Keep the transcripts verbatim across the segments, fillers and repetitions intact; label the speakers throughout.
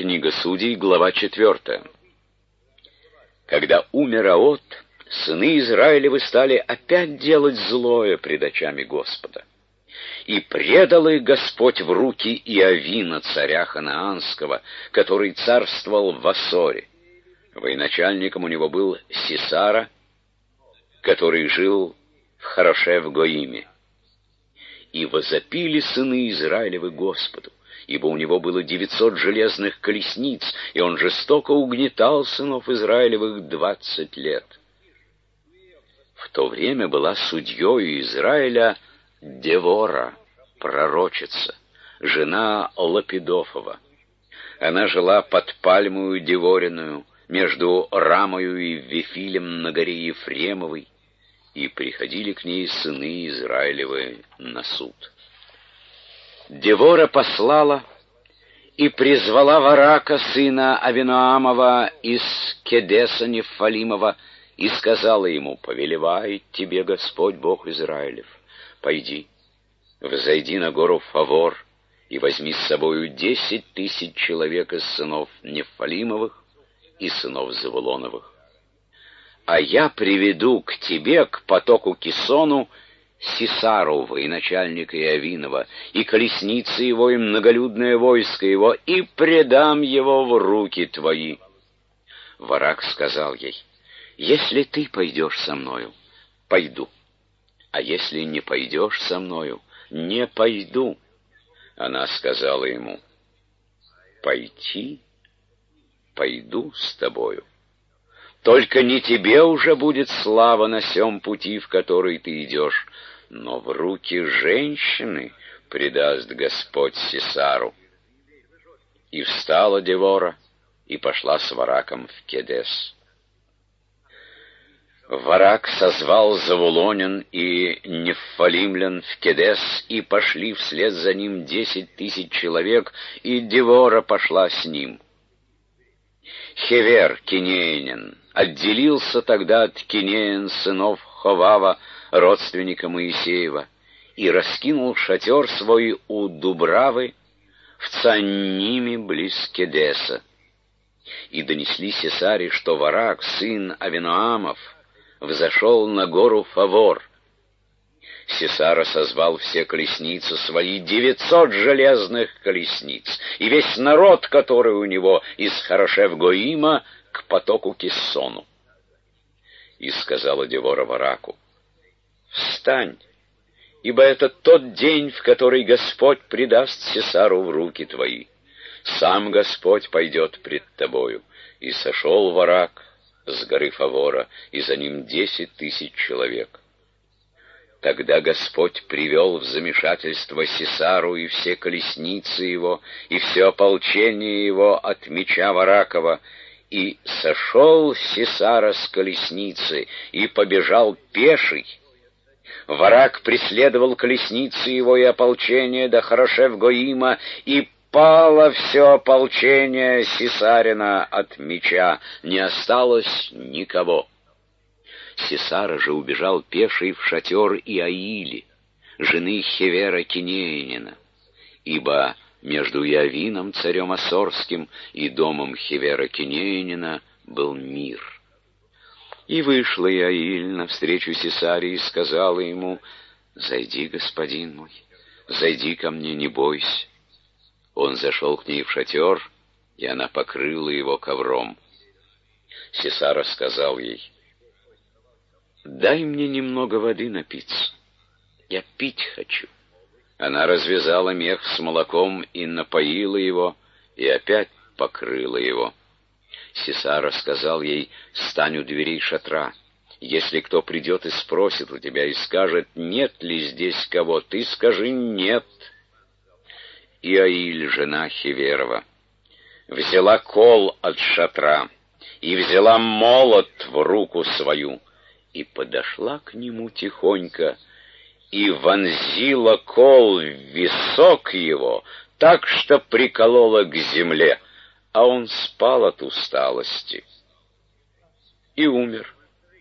Speaker 1: Книга Судей, глава четвертая. Когда умер Аот, сыны Израилевы стали опять делать злое пред очами Господа. И предал их Господь в руки Иовина, царя Ханаанского, который царствовал в Ассоре. Военачальником у него был Сисара, который жил в Хорошев-Гоиме. И возопили сыны Израилевы Господу, ибо у него было девятьсот железных колесниц, и он жестоко угнетал сынов Израилевых двадцать лет. В то время была судьей Израиля Девора, пророчица, жена Лапидофова. Она жила под пальмою Девориную, между Рамою и Вифилем на горе Ефремовой, и приходили к ней сыны Израилевы на суд. Девора послала и призвала Варака, сына Авиноамова, из Кедеса Нефалимова, и сказала ему: «Повелевает тебе Господь Бог Израилев, пойди, взойди на гору Фавор и возьми с собою десять тысяч человек из сынов Нефалимовых и сынов Завулоновых. А я приведу к тебе, к потоку Кисону, Сисару, военачальника Иовинова, и колесницы его, и многолюдное войско его, и предам его в руки твои». Варак сказал ей: «Если ты пойдешь со мною, пойду, а если не пойдешь со мною, не пойду». Она сказала ему: «Пойти, пойду с тобою. Только не тебе уже будет слава на сем пути, в который ты идешь, но в руки женщины предаст Господь Сисару». И встала Девора и пошла с Вараком в Кедес. Варак созвал завулонян и нефалимлян в Кедес, и пошли вслед за ним десять тысяч человек, и Девора пошла с ним. Хевер, кинеянин, отделился тогда от Кинеян, сынов Ховава, родственника Моисеева, и раскинул шатер свой у Дубравы в Цанниме близ Кедеса. И донесли Сисаре, что Варак, сын Авиноамов, взошел на гору Фавор. Сисара созвал все колесницы свои, девятьсот железных колесниц, и весь народ, который у него из Хорошев-Гоима к потоку Киссону. И сказала Девора Вараку: «Встань, ибо это тот день, в который Господь предаст Сисару в руки твои. Сам Господь пойдет пред тобою». И сошел Варак с горы Фавора, и за ним десять тысяч человек. Тогда Господь привел в замешательство Сисару и все колесницы его, и все ополчение его от меча Варакова, и сошел Сисара с колесницы и побежал пеший. Варак преследовал колесницы его и ополчение до Хорошев-Гоима, и пало все ополчение Сисарина от меча, не осталось никого. Сисара же убежал пеший в шатер Иаили, жены Хевера Кинеянина, ибо между Иовином, царем Ассорским, и домом Хевера Кинеянина был мир. И вышла Иаиль навстречу Сисаре и сказала ему: «Зайди, господин мой, зайди ко мне, не бойся». Он зашел к ней в шатер, и она покрыла его ковром. Сисара сказал ей: «Дай мне немного воды напиться, я пить хочу». Она развязала мех с молоком и напоила его, и опять покрыла его. Сисара сказал ей: «Стань у дверей шатра. Если кто придет и спросит у тебя и скажет: нет ли здесь кого, ты скажи: нет». Иаиль, жена Хеверова, взяла кол от шатра и взяла молот в руку свою, и подошла к нему тихонько, и вонзила кол в висок его, так что приколола к земле, а он спал от усталости и умер.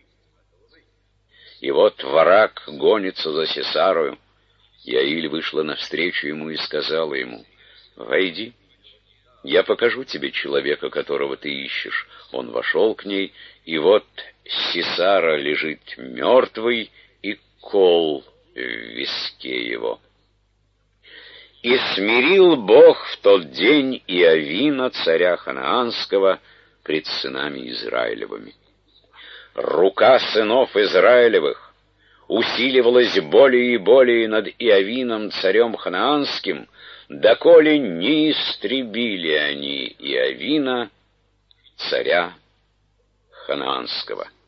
Speaker 1: И вот Варак гонится за Сисарою. Иаиль вышла навстречу ему и сказала ему: «Войди, Я покажу тебе человека, которого ты ищешь». Он вошел к ней, и вот Сисара лежит мертвый, и кол в виске его. И смирил Бог в тот день Иовина, царя Ханаанского, пред сынами Израилевыми. Рука сынов Израилевых усиливалась более и более над Иовином, царем Ханаанским, доколе не истребили они Иовина, царя Ханаанского.